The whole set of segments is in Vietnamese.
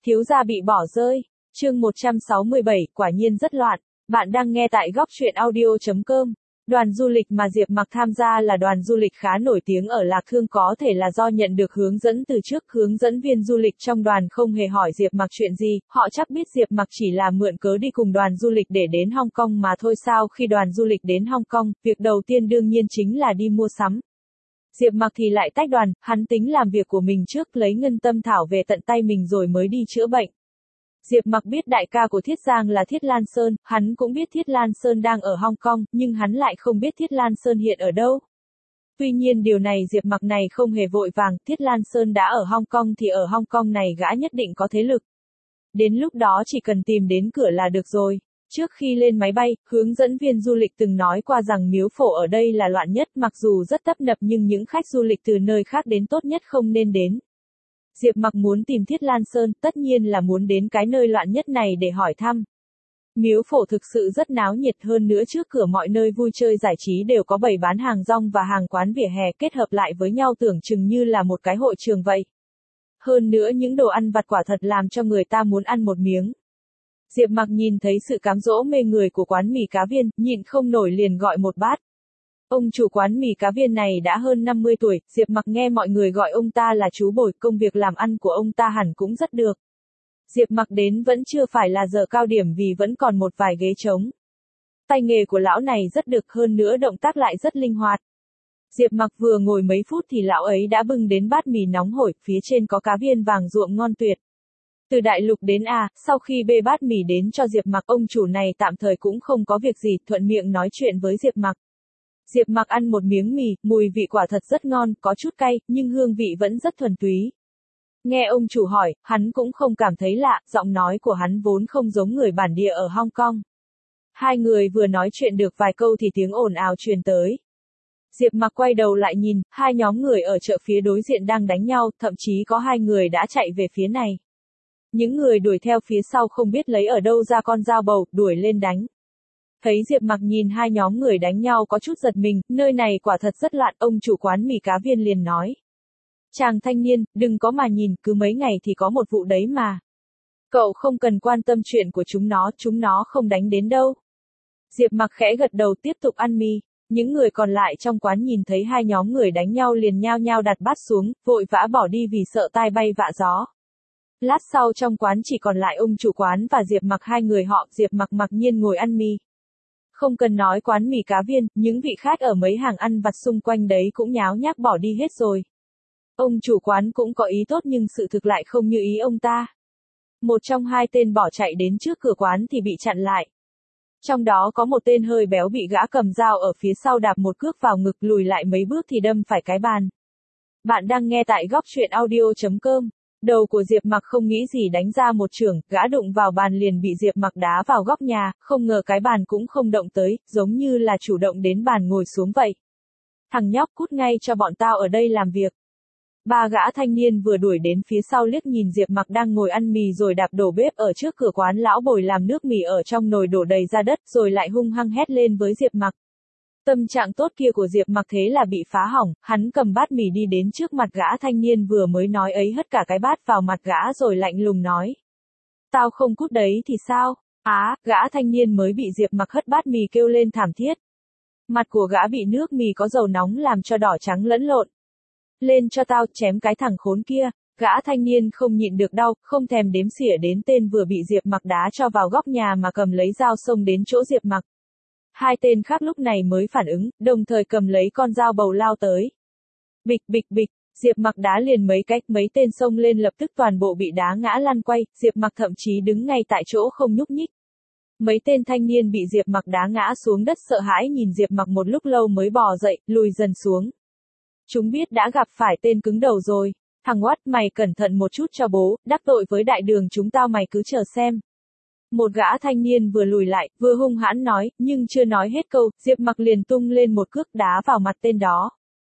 Thiếu gia bị bỏ rơi. Chương 167, quả nhiên rất loạn. Bạn đang nghe tại góc truyện audio.com. Đoàn du lịch mà Diệp Mặc tham gia là đoàn du lịch khá nổi tiếng ở Lạc Thương, có thể là do nhận được hướng dẫn từ trước. Hướng dẫn viên du lịch trong đoàn không hề hỏi Diệp Mặc chuyện gì, họ chắc biết Diệp Mặc chỉ là mượn cớ đi cùng đoàn du lịch để đến Hong Kong mà thôi sao. Khi đoàn du lịch đến Hong Kong, việc đầu tiên đương nhiên chính là đi mua sắm. Diệp Mặc thì lại tách đoàn, hắn tính làm việc của mình trước, lấy ngân tâm thảo về tận tay mình rồi mới đi chữa bệnh. Diệp Mặc biết đại ca của Thiết Giang là Thiết Lan Sơn, hắn cũng biết Thiết Lan Sơn đang ở Hong Kong, nhưng hắn lại không biết Thiết Lan Sơn hiện ở đâu. Tuy nhiên điều này Diệp Mặc này không hề vội vàng, Thiết Lan Sơn đã ở Hong Kong thì ở Hong Kong này gã nhất định có thế lực. Đến lúc đó chỉ cần tìm đến cửa là được rồi. Trước khi lên máy bay, hướng dẫn viên du lịch từng nói qua rằng miếu phổ ở đây là loạn nhất, mặc dù rất tấp nập nhưng những khách du lịch từ nơi khác đến tốt nhất không nên đến. Diệp Mặc muốn tìm Thiết Lan Sơn, tất nhiên là muốn đến cái nơi loạn nhất này để hỏi thăm. Miếu phổ thực sự rất náo nhiệt, hơn nữa trước cửa mọi nơi vui chơi giải trí đều có bày bán hàng rong và hàng quán vỉa hè kết hợp lại với nhau, tưởng chừng như là một cái hội trường vậy. Hơn nữa những đồ ăn vặt quả thật làm cho người ta muốn ăn một miếng. Diệp Mặc nhìn thấy sự cám dỗ mê người của quán mì cá viên, nhịn không nổi liền gọi một bát. Ông chủ quán mì cá viên này đã hơn 50 tuổi, Diệp Mặc nghe mọi người gọi ông ta là chú Bồi, công việc làm ăn của ông ta hẳn cũng rất được. Diệp Mặc đến vẫn chưa phải là giờ cao điểm vì vẫn còn một vài ghế trống. Tay nghề của lão này rất được, hơn nữa động tác lại rất linh hoạt. Diệp Mặc vừa ngồi mấy phút thì lão ấy đã bưng đến bát mì nóng hổi, phía trên có cá viên vàng ruộm ngon tuyệt. Từ đại lục đến A, sau khi bê bát mì đến cho Diệp Mặc, ông chủ này tạm thời cũng không có việc gì, thuận miệng nói chuyện với Diệp Mặc. Diệp Mặc ăn một miếng mì, mùi vị quả thật rất ngon, có chút cay, nhưng hương vị vẫn rất thuần túy. Nghe ông chủ hỏi, hắn cũng không cảm thấy lạ, giọng nói của hắn vốn không giống người bản địa ở Hong Kong. Hai người vừa nói chuyện được vài câu thì tiếng ồn ào truyền tới. Diệp Mặc quay đầu lại nhìn, hai nhóm người ở chợ phía đối diện đang đánh nhau, thậm chí có hai người đã chạy về phía này. Những người đuổi theo phía sau không biết lấy ở đâu ra con dao bầu, đuổi lên đánh. Thấy Diệp Mặc nhìn hai nhóm người đánh nhau có chút giật mình, nơi này quả thật rất loạn, ông chủ quán mì cá viên liền nói. Chàng thanh niên, đừng có mà nhìn, cứ mấy ngày thì có một vụ đấy mà. Cậu không cần quan tâm chuyện của chúng nó không đánh đến đâu. Diệp Mặc khẽ gật đầu tiếp tục ăn mì. Những người còn lại trong quán nhìn thấy hai nhóm người đánh nhau liền nhao nhao đặt bát xuống, vội vã bỏ đi vì sợ tai bay vạ gió. Lát sau trong quán chỉ còn lại ông chủ quán và Diệp Mặc, hai người họ. Diệp Mặc mặc nhiên ngồi ăn mì. Không cần nói quán mì cá viên, những vị khách ở mấy hàng ăn vặt xung quanh đấy cũng nháo nhác bỏ đi hết rồi. Ông chủ quán cũng có ý tốt nhưng sự thực lại không như ý ông ta. Một trong hai tên bỏ chạy đến trước cửa quán thì bị chặn lại. Trong đó có một tên hơi béo bị gã cầm dao ở phía sau đạp một cước vào ngực, lùi lại mấy bước thì đâm phải cái bàn. Bạn đang nghe tại góc truyện audio.com. Đầu của Diệp Mặc không nghĩ gì đánh ra một chưởng, gã đụng vào bàn liền bị Diệp Mặc đá vào góc nhà, không ngờ cái bàn cũng không động tới, giống như là chủ động đến bàn ngồi xuống vậy. Thằng nhóc, cút ngay cho bọn tao ở đây làm việc. Ba gã thanh niên vừa đuổi đến phía sau liếc nhìn Diệp Mặc đang ngồi ăn mì rồi đạp đổ bếp ở trước cửa quán lão Bồi làm nước mì ở trong nồi đổ đầy ra đất rồi lại hung hăng hét lên với Diệp Mặc. Tâm trạng tốt kia của Diệp Mặc thế là bị phá hỏng, hắn cầm bát mì đi đến trước mặt gã thanh niên vừa mới nói ấy, hất cả cái bát vào mặt gã rồi lạnh lùng nói. Tao không cút đấy thì sao? Gã thanh niên mới bị Diệp Mặc hất bát mì kêu lên thảm thiết. Mặt của gã bị nước mì có dầu nóng làm cho đỏ trắng lẫn lộn. Lên cho tao, chém cái thằng khốn kia. Gã thanh niên không nhịn được đau, không thèm đếm xỉa đến tên vừa bị Diệp Mặc đá cho vào góc nhà mà cầm lấy dao xông đến chỗ Diệp Mặc. Hai tên khác lúc này mới phản ứng, đồng thời cầm lấy con dao bầu lao tới. Bịch bịch bịch, Diệp Mặc đá liền mấy cách, mấy tên xông lên lập tức toàn bộ bị đá ngã lăn quay, Diệp Mặc thậm chí đứng ngay tại chỗ không nhúc nhích. Mấy tên thanh niên bị Diệp Mặc đá ngã xuống đất sợ hãi nhìn Diệp Mặc một lúc lâu mới bò dậy, lùi dần xuống. Chúng biết đã gặp phải tên cứng đầu rồi. Thằng oắt, mày cẩn thận một chút cho bố, đắc tội với đại đường chúng tao mày cứ chờ xem. Một gã thanh niên vừa lùi lại, vừa hung hãn nói, nhưng chưa nói hết câu, Diệp Mặc liền tung lên một cước đá vào mặt tên đó.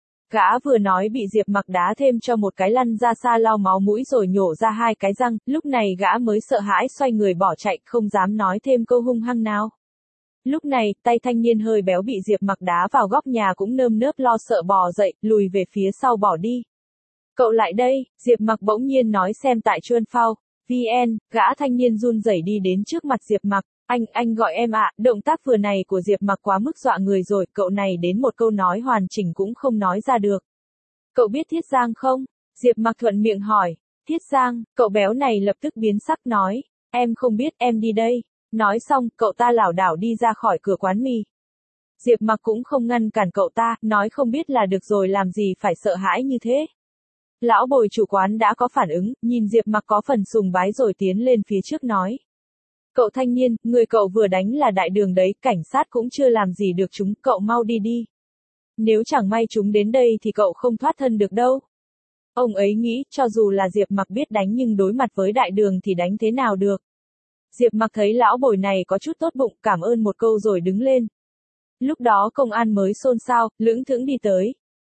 Gã vừa nói bị Diệp Mặc đá thêm cho một cái lăn ra xa lau máu mũi rồi nhổ ra hai cái răng, lúc này gã mới sợ hãi xoay người bỏ chạy, không dám nói thêm câu hung hăng nào. Lúc này, tay thanh niên hơi béo bị Diệp Mặc đá vào góc nhà cũng nơm nớp lo sợ bò dậy, lùi về phía sau bỏ đi. Cậu lại đây, Diệp Mặc bỗng nhiên nói xem tại Chuan Phao. vn, gã thanh niên run rẩy đi đến trước mặt Diệp Mặc. Anh gọi em ạ, động tác vừa này của Diệp Mặc quá mức dọa người rồi, cậu này đến một câu nói hoàn chỉnh cũng không nói ra được. Cậu biết Thiết Giang không? Diệp Mặc thuận miệng hỏi. Thiết Giang, cậu béo này lập tức biến sắc nói. Em không biết, em đi đây. Nói xong, cậu ta lảo đảo đi ra khỏi cửa quán mì. Diệp Mặc cũng không ngăn cản cậu ta, nói không biết là được rồi, làm gì phải sợ hãi như thế. Lão Bồi chủ quán đã có phản ứng, nhìn Diệp Mặc có phần sùng bái rồi tiến lên phía trước nói. Cậu thanh niên, người cậu vừa đánh là đại đường đấy, cảnh sát cũng chưa làm gì được chúng, cậu mau đi đi. Nếu chẳng may chúng đến đây thì cậu không thoát thân được đâu. Ông ấy nghĩ, cho dù là Diệp Mặc biết đánh nhưng đối mặt với đại đường thì đánh thế nào được. Diệp Mặc thấy lão Bồi này có chút tốt bụng, cảm ơn một câu rồi đứng lên. Lúc đó công an mới xôn xao, lững thững đi tới.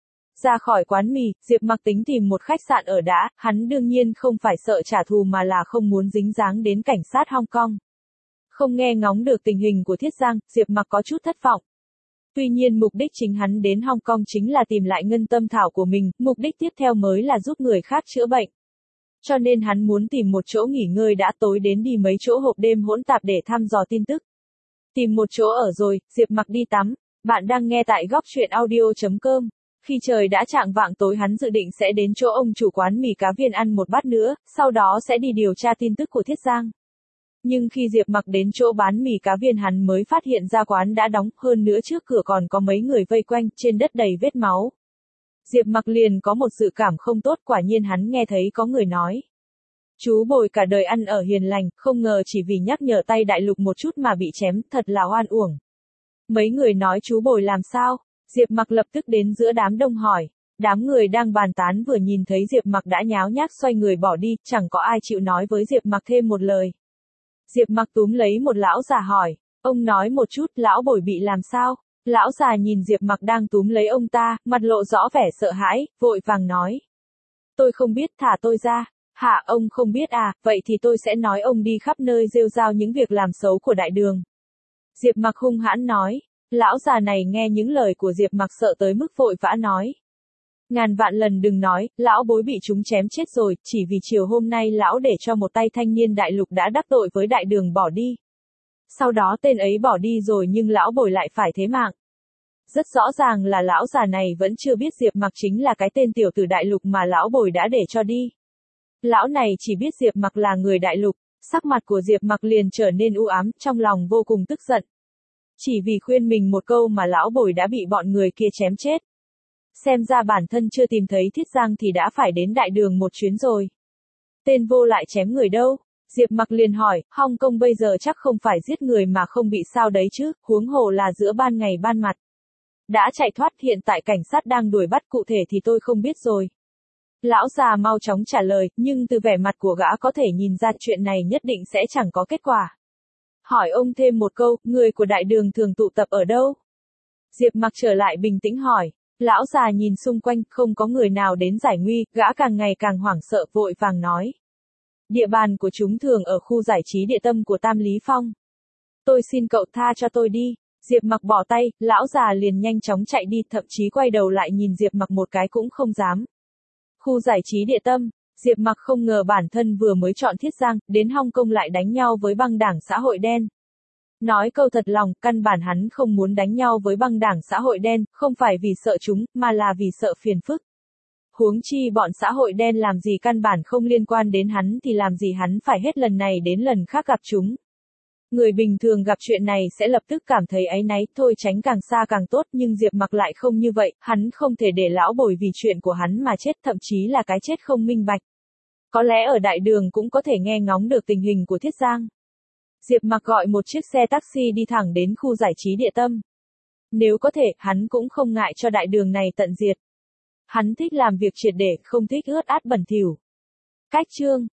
Ra khỏi quán mì, Diệp Mặc tính tìm một khách sạn ở đã, hắn đương nhiên không phải sợ trả thù mà là không muốn dính dáng đến cảnh sát Hong Kong. Không nghe ngóng được tình hình của Thiết Giang, Diệp Mặc có chút thất vọng. Tuy nhiên mục đích chính hắn đến Hong Kong chính là tìm lại ngân tâm thảo của mình, mục đích tiếp theo mới là giúp người khác chữa bệnh. Cho nên hắn muốn tìm một chỗ nghỉ ngơi đã, tối đến đi mấy chỗ hộp đêm hỗn tạp để thăm dò tin tức. Tìm một chỗ ở rồi, Diệp Mặc đi tắm. Bạn đang nghe tại góc truyện audio.com. Khi trời đã chạng vạng tối hắn dự định sẽ đến chỗ ông chủ quán mì cá viên ăn một bát nữa, sau đó sẽ đi điều tra tin tức của Thiết Giang. Nhưng khi Diệp Mặc đến chỗ bán mì cá viên hắn mới phát hiện ra quán đã đóng, hơn nữa trước cửa còn có mấy người vây quanh, trên đất đầy vết máu. Diệp Mặc liền có một dự cảm không tốt, quả nhiên hắn nghe thấy có người nói. Chú Bồi cả đời ăn ở hiền lành, không ngờ chỉ vì nhắc nhở tay đại lục một chút mà bị chém, thật là oan uổng. Mấy người nói chú Bồi làm sao? Diệp Mặc lập tức đến giữa đám đông hỏi. Đám người đang bàn tán vừa nhìn thấy Diệp Mặc đã nháo nhác xoay người bỏ đi, chẳng có ai chịu nói với Diệp Mặc thêm một lời. Diệp Mặc túm lấy một lão già hỏi, ông nói một chút, lão Bồi bị làm sao? Lão già nhìn Diệp Mặc đang túm lấy ông ta, mặt lộ rõ vẻ sợ hãi, vội vàng nói. Tôi không biết, thả tôi ra. Hả, ông không biết à, vậy thì tôi sẽ nói ông đi khắp nơi rêu rao những việc làm xấu của đại đường. Diệp Mặc hung hãn nói. Lão già này nghe những lời của Diệp Mặc sợ tới mức vội vã nói. Ngàn vạn lần đừng nói, lão bối bị chúng chém chết rồi, chỉ vì chiều hôm nay lão để cho một tay thanh niên đại lục đã đắc tội với đại đường bỏ đi. Sau đó tên ấy bỏ đi rồi nhưng lão bồi lại phải thế mạng. Rất rõ ràng là lão già này vẫn chưa biết Diệp Mặc chính là cái tên tiểu tử đại lục mà lão bồi đã để cho đi. Lão này chỉ biết Diệp Mặc là người đại lục, sắc mặt của Diệp Mặc liền trở nên u ám, trong lòng vô cùng tức giận. Chỉ vì khuyên mình một câu mà lão bồi đã bị bọn người kia chém chết. Xem ra bản thân chưa tìm thấy Thiết Giang thì đã phải đến đại đường một chuyến rồi. Tên vô lại chém người đâu? Diệp Mặc liền hỏi, Hong Kong bây giờ chắc không phải giết người mà không bị sao đấy chứ, huống hồ là giữa ban ngày ban mặt. Đã chạy thoát, hiện tại cảnh sát đang đuổi bắt, cụ thể thì tôi không biết rồi. Lão già mau chóng trả lời, nhưng từ vẻ mặt của gã có thể nhìn ra chuyện này nhất định sẽ chẳng có kết quả. Hỏi ông thêm một câu, người của đại đường thường tụ tập ở đâu? Diệp Mặc trở lại bình tĩnh hỏi. Lão già nhìn xung quanh, không có người nào đến giải nguy, gã càng ngày càng hoảng sợ, vội vàng nói. Địa bàn của chúng thường ở khu giải trí địa tâm của Tam Lý Phong. Tôi xin cậu tha cho tôi đi. Diệp Mặc bỏ tay, lão già liền nhanh chóng chạy đi, thậm chí quay đầu lại nhìn Diệp Mặc một cái cũng không dám. Khu giải trí địa tâm, Diệp Mặc không ngờ bản thân vừa mới chọn Thiết Giang, đến Hong Kong lại đánh nhau với băng đảng xã hội đen. Nói câu thật lòng, căn bản hắn không muốn đánh nhau với băng đảng xã hội đen, không phải vì sợ chúng, mà là vì sợ phiền phức. Huống chi bọn xã hội đen làm gì căn bản không liên quan đến hắn thì làm gì hắn phải hết lần này đến lần khác gặp chúng. Người bình thường gặp chuyện này sẽ lập tức cảm thấy áy náy, thôi tránh càng xa càng tốt, nhưng Diệp Mặc lại không như vậy, hắn không thể để lão bồi vì chuyện của hắn mà chết, thậm chí là cái chết không minh bạch. Có lẽ ở đại đường cũng có thể nghe ngóng được tình hình của Thiết Giang. Diệp Mặc gọi một chiếc xe taxi đi thẳng đến khu giải trí địa tâm. Nếu có thể, hắn cũng không ngại cho đại đường này tận diệt. Hắn thích làm việc triệt để, không thích ướt át bẩn thỉu. Cách chương